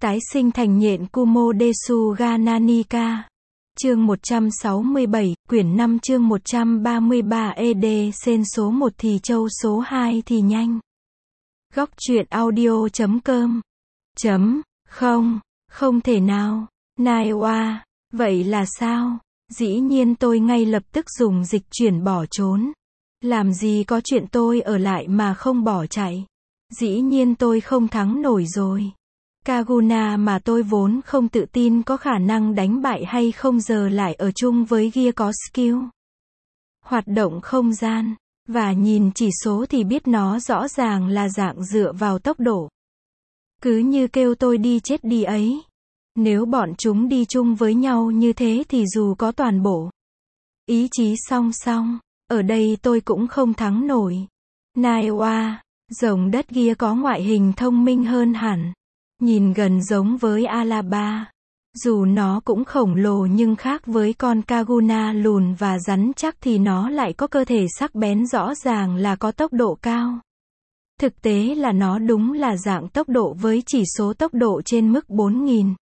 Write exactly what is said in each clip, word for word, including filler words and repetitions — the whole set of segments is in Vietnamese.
Tái sinh thành nhện Kumodesu ga Nanika. Chương một trăm sáu mươi bảy, quyển năm chương một trăm ba mươi ba E D sen số một thì châu số hai thì nhanh. Góc truyện audio chấm com. Chấm, không, không thể nào. Nai oa, vậy là sao? Dĩ nhiên tôi ngay lập tức dùng dịch chuyển bỏ trốn. Làm gì có chuyện tôi ở lại mà không bỏ chạy. Dĩ nhiên tôi không thắng nổi rồi. Kaguna mà tôi vốn không tự tin có khả năng đánh bại hay không giờ lại ở chung với Gear có skill hoạt động không gian, và nhìn chỉ số thì biết nó rõ ràng là dạng dựa vào tốc độ. Cứ như kêu tôi đi chết đi ấy. Nếu bọn chúng đi chung với nhau như thế thì dù có toàn bộ ý chí song song, ở đây tôi cũng không thắng nổi. Nai oa, rồng đất Gear có ngoại hình thông minh hơn hẳn. Nhìn gần giống với Alaba. Dù nó cũng khổng lồ nhưng khác với con Kaguna lùn và rắn chắc thì nó lại có cơ thể sắc bén, rõ ràng là có tốc độ cao. Thực tế là nó đúng là dạng tốc độ với chỉ số tốc độ trên mức bốn nghìn.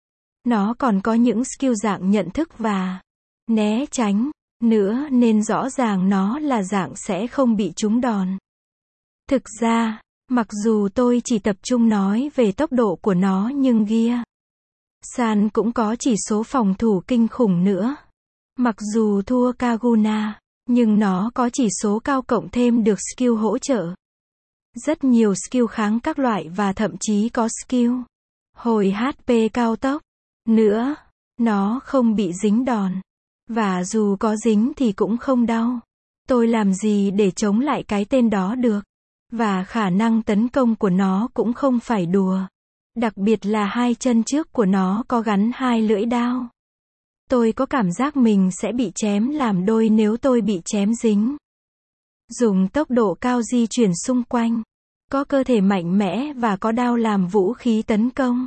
Nó còn có những skill dạng nhận thức và né tránh nữa nên rõ ràng nó là dạng sẽ không bị trúng đòn. Thực ra, mặc dù tôi chỉ tập trung nói về tốc độ của nó nhưng Gear San cũng có chỉ số phòng thủ kinh khủng nữa. Mặc dù thua Kaguna, nhưng nó có chỉ số cao cộng thêm được skill hỗ trợ. Rất nhiều skill kháng các loại và thậm chí có skill hồi hát pê cao tốc. Nữa, nó không bị dính đòn. Và dù có dính thì cũng không đau. Tôi làm gì để chống lại cái tên đó được. Và khả năng tấn công của nó cũng không phải đùa. Đặc biệt là hai chân trước của nó có gắn hai lưỡi đao. Tôi có cảm giác mình sẽ bị chém làm đôi nếu tôi bị chém dính. Dùng tốc độ cao di chuyển xung quanh. Có cơ thể mạnh mẽ và có đao làm vũ khí tấn công.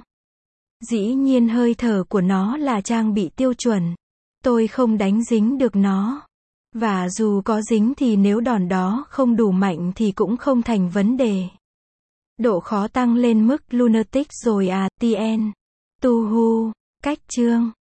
Dĩ nhiên hơi thở của nó là trang bị tiêu chuẩn. Tôi không đánh dính được nó. Và dù có dính thì nếu đòn đó không đủ mạnh thì cũng không thành vấn đề. Độ khó tăng lên mức lunatic rồi à, tn. Tuhu, cách chương.